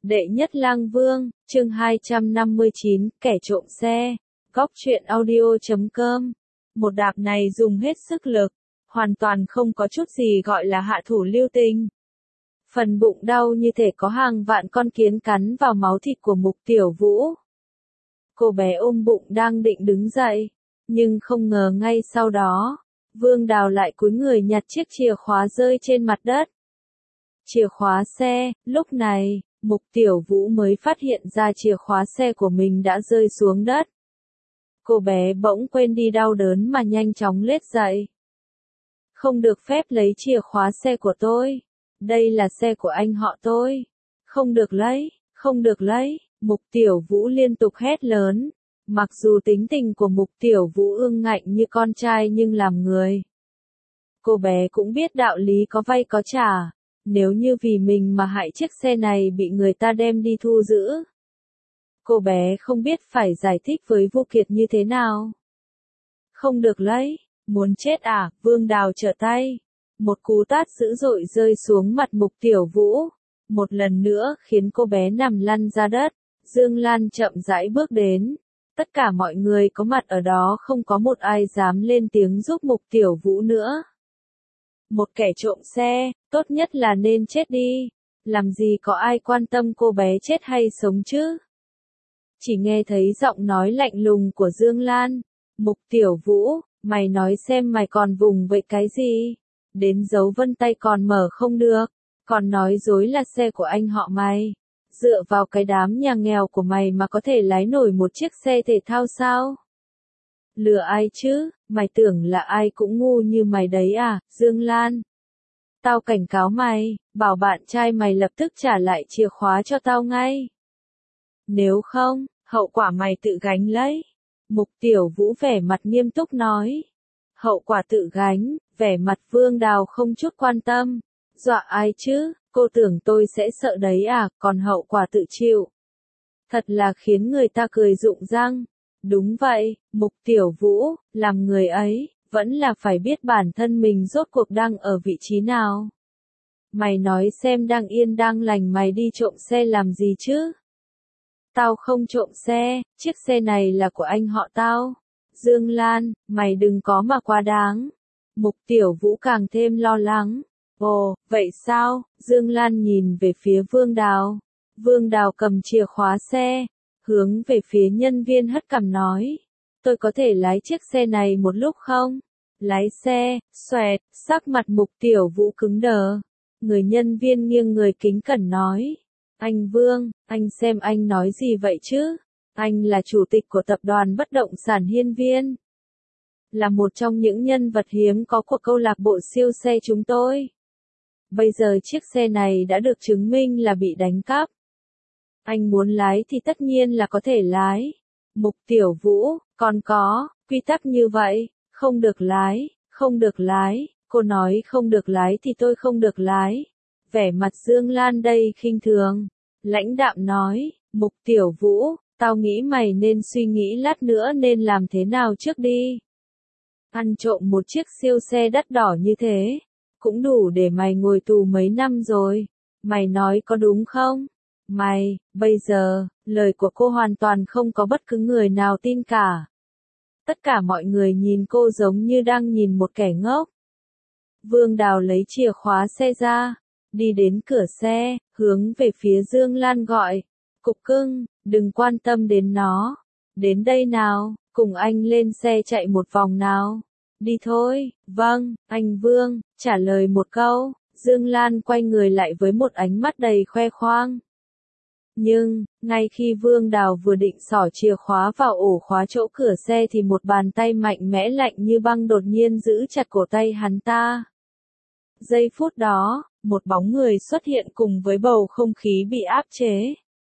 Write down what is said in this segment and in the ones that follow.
Đệ nhất lang vương, chương 259, kẻ trộm xe. Góc truyện audio.com. Một đạp này dùng hết sức lực, hoàn toàn không có chút gì gọi là hạ thủ lưu tình. Phần bụng đau như thể có hàng vạn con kiến cắn vào máu thịt của Mục Tiểu Vũ. Cô bé ôm bụng đang định đứng dậy, nhưng không ngờ ngay sau đó, Vương Đào lại cúi người nhặt chiếc chìa khóa rơi trên mặt đất. Chìa khóa xe, lúc này, Mục Tiểu Vũ mới phát hiện ra chìa khóa xe của mình đã rơi xuống đất. Cô bé bỗng quên đi đau đớn mà nhanh chóng lết dậy. Không được phép lấy chìa khóa xe của tôi. Đây là xe của anh họ tôi. Không được lấy, không được lấy, Mục Tiểu Vũ liên tục hét lớn. Mặc dù tính tình của Mục Tiểu Vũ ương ngạnh như con trai nhưng làm người. Cô bé cũng biết đạo lý có vay có trả. Nếu như vì mình mà hại chiếc xe này bị người ta đem đi thu giữ. Cô bé không biết phải giải thích với Vu Kiệt như thế nào. Không được lấy, muốn chết à, Vương Đào trở tay. Một cú tát dữ dội rơi xuống mặt Mục Tiểu Vũ. Một lần nữa khiến cô bé nằm lăn ra đất. Dương Lan chậm rãi bước đến. Tất cả mọi người có mặt ở đó không có một ai dám lên tiếng giúp Mục Tiểu Vũ nữa. Một kẻ trộm xe, tốt nhất là nên chết đi. Làm gì có ai quan tâm cô bé chết hay sống chứ? Chỉ nghe thấy giọng nói lạnh lùng của Dương Lan. Mục Tiểu Vũ, mày nói xem mày còn vùng vậy cái gì? Đến dấu vân tay còn mở không được. Còn nói dối là xe của anh họ mày. Dựa vào cái đám nhà nghèo của mày mà có thể lái nổi một chiếc xe thể thao sao? Lừa ai chứ, mày tưởng là ai cũng ngu như mày đấy à, Dương Lan? Tao cảnh cáo mày, bảo bạn trai mày lập tức trả lại chìa khóa cho tao ngay. Nếu không, hậu quả mày tự gánh lấy. Mục Tiểu Vũ vẻ mặt nghiêm túc nói. Hậu quả tự gánh, vẻ mặt Vương Đào không chút quan tâm. Dọa ai chứ, cô tưởng tôi sẽ sợ đấy à, còn hậu quả tự chịu. Thật là khiến người ta cười rụng răng. Đúng vậy, Mục Tiểu Vũ, làm người ấy, vẫn là phải biết bản thân mình rốt cuộc đang ở vị trí nào. Mày nói xem đang yên đang lành mày đi trộm xe làm gì chứ? Tao không trộm xe, chiếc xe này là của anh họ tao. Dương Lan, mày đừng có mà quá đáng. Mục Tiểu Vũ càng thêm lo lắng. Ồ, vậy sao? Dương Lan nhìn về phía Vương Đào. Vương Đào cầm chìa khóa xe, hướng về phía nhân viên hất cằm nói. Tôi có thể lái chiếc xe này một lúc không? Lái xe, xoẹt, sắc mặt Mục Tiểu Vũ cứng đờ. Người nhân viên nghiêng người kính cẩn nói. Anh Vương, anh xem anh nói gì vậy chứ? Anh là chủ tịch của tập đoàn bất động sản Hiên Viên. Là một trong những nhân vật hiếm có của câu lạc bộ siêu xe chúng tôi. Bây giờ chiếc xe này đã được chứng minh là bị đánh cắp. Anh muốn lái thì tất nhiên là có thể lái. Mục Tiểu Vũ, còn có, quy tắc như vậy, không được lái, không được lái, cô nói không được lái thì tôi không được lái. Vẻ mặt Dương Lan đây khinh thường, lãnh đạm nói, Mục Tiểu Vũ, tao nghĩ mày nên suy nghĩ lát nữa nên làm thế nào trước đi. Ăn trộm một chiếc siêu xe đắt đỏ như thế, cũng đủ để mày ngồi tù mấy năm rồi, mày nói có đúng không? Mày, bây giờ, lời của cô hoàn toàn không có bất cứ người nào tin cả. Tất cả mọi người nhìn cô giống như đang nhìn một kẻ ngốc. Vương Đào lấy chìa khóa xe ra, đi đến cửa xe, hướng về phía Dương Lan gọi. Cục cưng, đừng quan tâm đến nó. Đến đây nào, cùng anh lên xe chạy một vòng nào. Đi thôi, vâng, anh Vương, trả lời một câu. Dương Lan quay người lại với một ánh mắt đầy khoe khoang. Nhưng, ngay khi Vương Đào vừa định xỏ chìa khóa vào ổ khóa chỗ cửa xe thì một bàn tay mạnh mẽ lạnh như băng đột nhiên giữ chặt cổ tay hắn ta. Giây phút đó, một bóng người xuất hiện cùng với bầu không khí bị áp chế.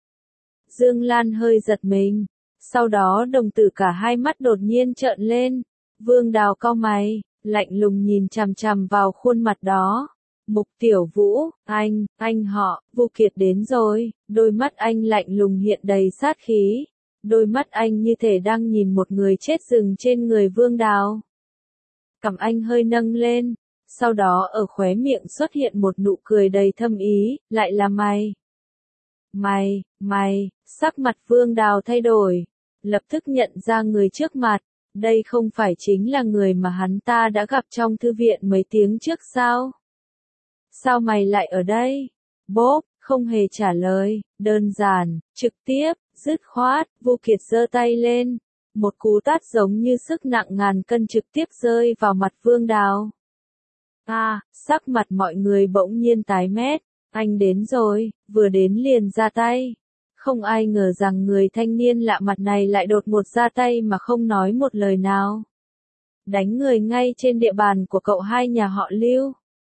Dương Lan hơi giật mình, sau đó đồng tử cả hai mắt đột nhiên trợn lên. Vương Đào cau mày, lạnh lùng nhìn chằm chằm vào khuôn mặt đó. Mục Tiểu Vũ, anh họ, Vu Kiệt đến rồi, đôi mắt anh lạnh lùng hiện đầy sát khí. Đôi mắt anh như thể đang nhìn một người chết rừng trên người Vương Đào. Cằm anh hơi nâng lên, sau đó ở khóe miệng xuất hiện một nụ cười đầy thâm ý, lại là mày. Sắc mặt Vương Đào thay đổi, lập tức nhận ra người trước mặt, đây không phải chính là người mà hắn ta đã gặp trong thư viện mấy tiếng trước sao? Sao mày lại ở đây? Bốp, không hề trả lời, đơn giản, trực tiếp, dứt khoát, Vu Kiệt giơ tay lên, một cú tát giống như sức nặng ngàn cân trực tiếp rơi vào mặt Vương Đào. Sắc mặt mọi người bỗng nhiên tái mét, anh đến rồi, vừa đến liền ra tay. Không ai ngờ rằng người thanh niên lạ mặt này lại đột ngột ra tay mà không nói một lời nào. Đánh người ngay trên địa bàn của cậu hai nhà họ Lưu.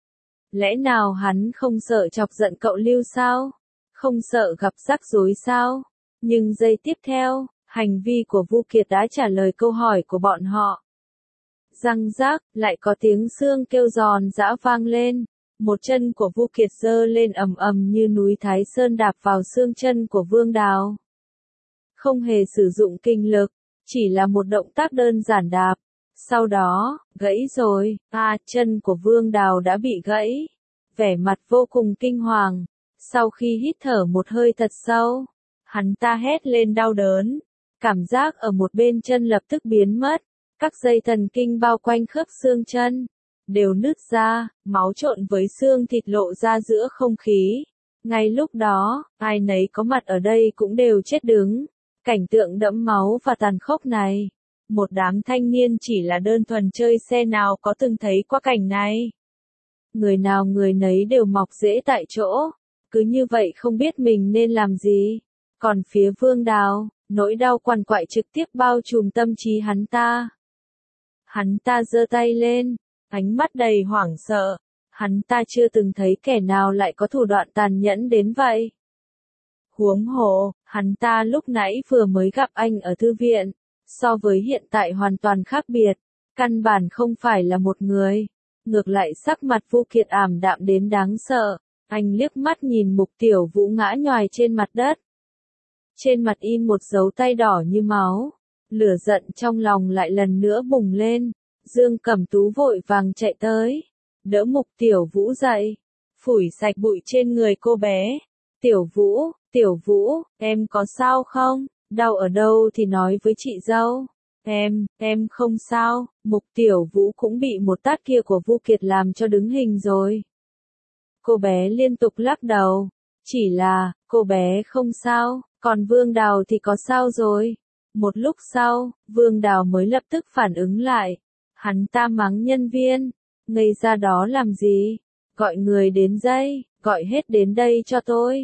Lẽ nào hắn không sợ chọc giận cậu Lưu sao? Không sợ gặp rắc rối sao? Nhưng giây tiếp theo, hành vi của Vu Kiệt đã trả lời câu hỏi của bọn họ. Răng rác, lại có tiếng xương kêu giòn giã vang lên. Một chân của Vu Kiệt giơ lên ầm ầm như núi Thái Sơn đạp vào xương chân của Vương Đào. Không hề sử dụng kinh lực, chỉ là một động tác đơn giản đạp. Sau đó, gãy rồi, chân của Vương Đào đã bị gãy. Vẻ mặt vô cùng kinh hoàng. Sau khi hít thở một hơi thật sâu, hắn ta hét lên đau đớn. Cảm giác ở một bên chân lập tức biến mất. Các dây thần kinh bao quanh khớp xương chân đều nứt ra, máu trộn với xương thịt lộ ra giữa không khí. Ngay lúc đó, ai nấy có mặt ở đây cũng đều chết đứng. Cảnh tượng đẫm máu và tàn khốc này. Một đám thanh niên chỉ là đơn thuần chơi xe nào có từng thấy qua cảnh này. Người nào người nấy đều mọc rễ tại chỗ. Cứ như vậy không biết mình nên làm gì. Còn phía Vương Đào, nỗi đau quằn quại trực tiếp bao trùm tâm trí hắn ta. Hắn ta giơ tay lên, ánh mắt đầy hoảng sợ. Hắn ta chưa từng thấy kẻ nào lại có thủ đoạn tàn nhẫn đến vậy. Huống hồ, hắn ta lúc nãy vừa mới gặp anh ở thư viện. So với hiện tại hoàn toàn khác biệt. Căn bản không phải là một người. Ngược lại sắc mặt Vu Kiệt ảm đạm đến đáng sợ. Anh liếc mắt nhìn Mục Tiểu Vũ ngã nhoài trên mặt đất. Trên mặt in một dấu tay đỏ như máu. Lửa giận trong lòng lại lần nữa bùng lên. Dương Cẩm Tú vội vàng chạy tới. Đỡ Mục Tiểu Vũ dậy. Phủi sạch bụi trên người cô bé. Tiểu Vũ, em có sao không? Đau ở đâu thì nói với chị dâu. Em không sao. Mục Tiểu Vũ cũng bị một tát kia của Vu Kiệt làm cho đứng hình rồi. Cô bé liên tục lắc đầu. Chỉ là, cô bé không sao, còn Vương Đào thì có sao rồi. Một lúc sau, Vương Đào mới lập tức phản ứng lại. Hắn ta mắng nhân viên. Ngây ra đó làm gì? Gọi người đến đây, gọi hết đến đây cho tôi.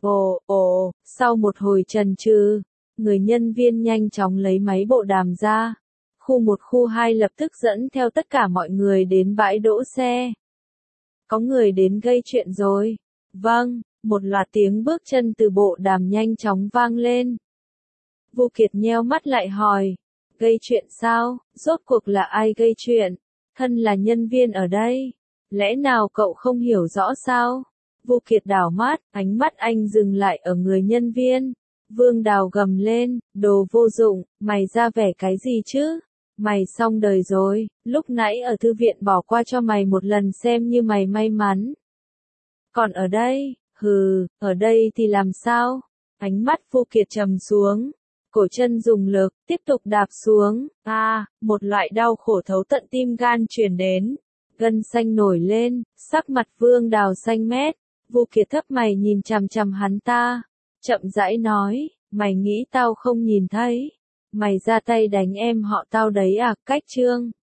Sau một hồi chần chừ, người nhân viên nhanh chóng lấy máy bộ đàm ra. Khu 1 khu 2 lập tức dẫn theo tất cả mọi người đến bãi đỗ xe. Có người đến gây chuyện rồi. Vâng, một loạt tiếng bước chân từ bộ đàm nhanh chóng vang lên. Vu Kiệt nheo mắt lại hỏi. Gây chuyện sao? Rốt cuộc là ai gây chuyện? Thân là nhân viên ở đây. Lẽ nào cậu không hiểu rõ sao? Vu Kiệt đảo mắt, ánh mắt anh dừng lại ở người nhân viên. Vương Đào gầm lên, đồ vô dụng, mày ra vẻ cái gì chứ? Mày xong đời rồi, lúc nãy ở thư viện bỏ qua cho mày một lần xem như mày may mắn. Còn ở đây, ở đây thì làm sao? Ánh mắt Vu Kiệt trầm xuống. Cổ chân dùng lực, tiếp tục đạp xuống. Một loại đau khổ thấu tận tim gan truyền đến. Gân xanh nổi lên, sắc mặt Vương Đào xanh mét. Vu Kiệt thấp mày nhìn chằm chằm hắn ta. Chậm rãi nói, mày nghĩ tao không nhìn thấy. Mày ra tay đánh em họ tao đấy à? Cách Trương.